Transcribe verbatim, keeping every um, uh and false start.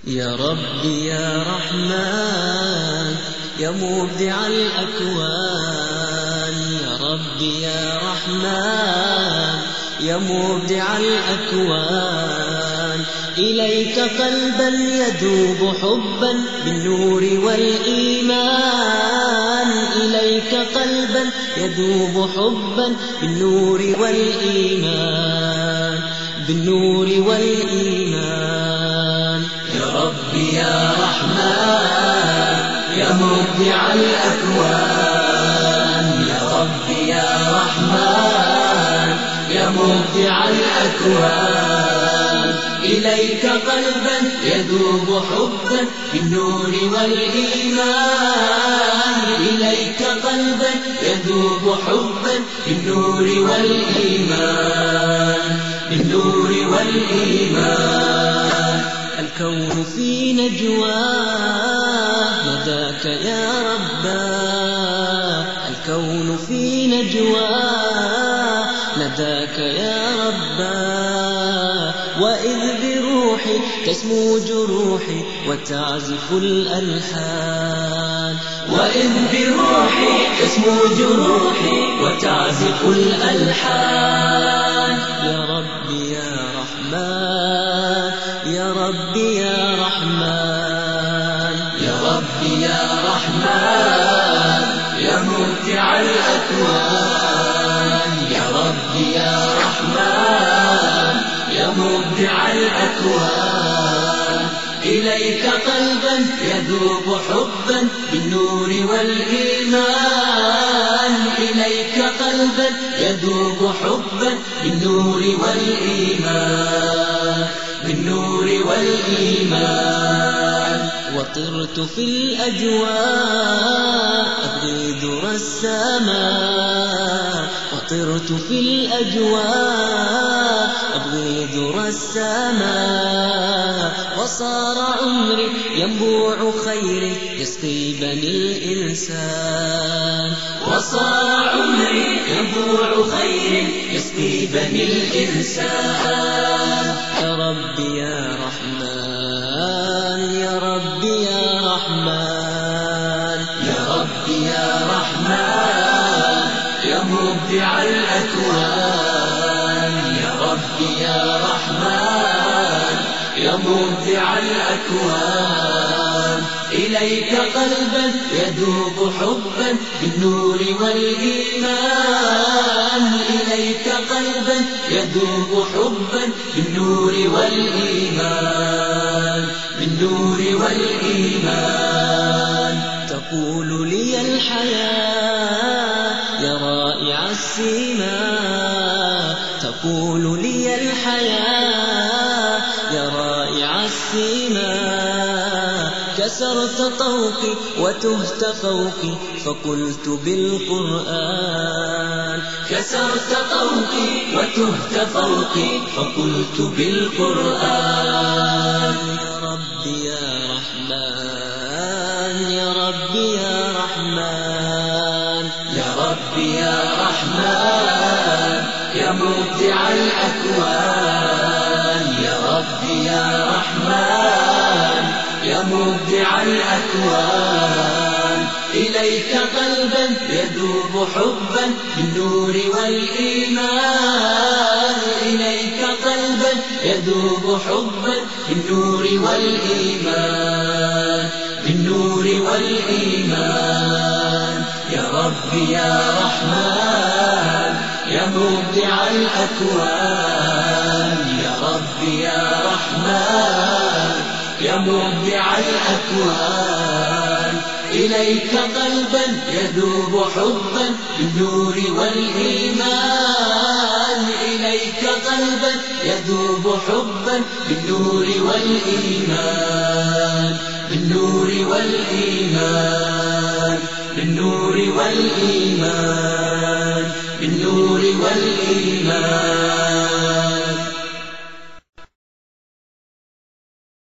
يا ربي يا رحمن يا مبدع الأكوان، يا ربي يا رحمن يا مبدع الأكوان، إليك قلبا يذوب حبا بالنور والإيمان، إليك قلبا يذوب حبا بالنور والإيمان، بالنور والإيمان. يا ربي يا رحمن يا مبدع الأكوان، يا ربي يا رحمن يا مبدع الأكوان، إليك قلبا يذوب حبا بالنور والإيمان، إليك قلبا يذوب حبا بالنور والإيمان، بالنور والإيمان. الكون في نجواه نداك يا رباه، الكون في نجواه نداك يا رباه، وإذ بروحي تسمو جروحي وتعزف الألحان، وإذ بروحي تسمو جروحي وتعزف الألحان. يا ربي يا رحمن يا ربي يا رحمن، يا ربي يا رحمن يا مبدع الأكوان، يا ربي يا رحمن يا مبدع الأكوان، إليك قلبا يذوب حبا بالنور والإيمان، إليك قلبا يذوب حبا بالنور والإيمان، بالنور والإيمان. وطرت في الأجواء أبغي ذرى السماء، وطرت في الأجواء أبغي ذرى السماء، وصار عمري ينبوع خيري يسقي بني الإنسان، وصار عمري ينبوع خيري يسقي بني الإنسان. يا ربي يا رحمن يا ربي يا رحمن، يا ربي يا رحمن يا مبدع الأكوان، يا ربي يا رحمن يا مبدع الأكوان، إليك قلبا يذوب حبا بالنور والإيمان، إليك قلبا يذوب حبا بالنور والإيمان، بالنور والإيمان. تقول لي الحياة يا رائع السماء، تقول لي الحياة يا رائع السماء، كسرت طوقي وتهت فوقي فقلت بالقرآن، كسرت طوقي وتهت فوقي فقلت بالقرآن. يا ربي يا رحمن يا ربي يا رحمن، يا ربي يا رحمن يا مبدع الأكوان، يا ربي يا رحمن يا مبدع الأكوان، إليك قلبا يذوب حبا بالنور والإيمان، إليك قلبا يذوب حبا بالنور والإيمان، بالنور والإيمان. يا ربي يا رحمن يا مبدع الأكوان، يا ربي يا رحمن يا مبدع الأكوان، إليك قلبا يذوب حبا بالنور والإيمان، إليك قلبا يذوب حبا بالنور والإيمان، بالنور والإيمان، بالنور والإيمان.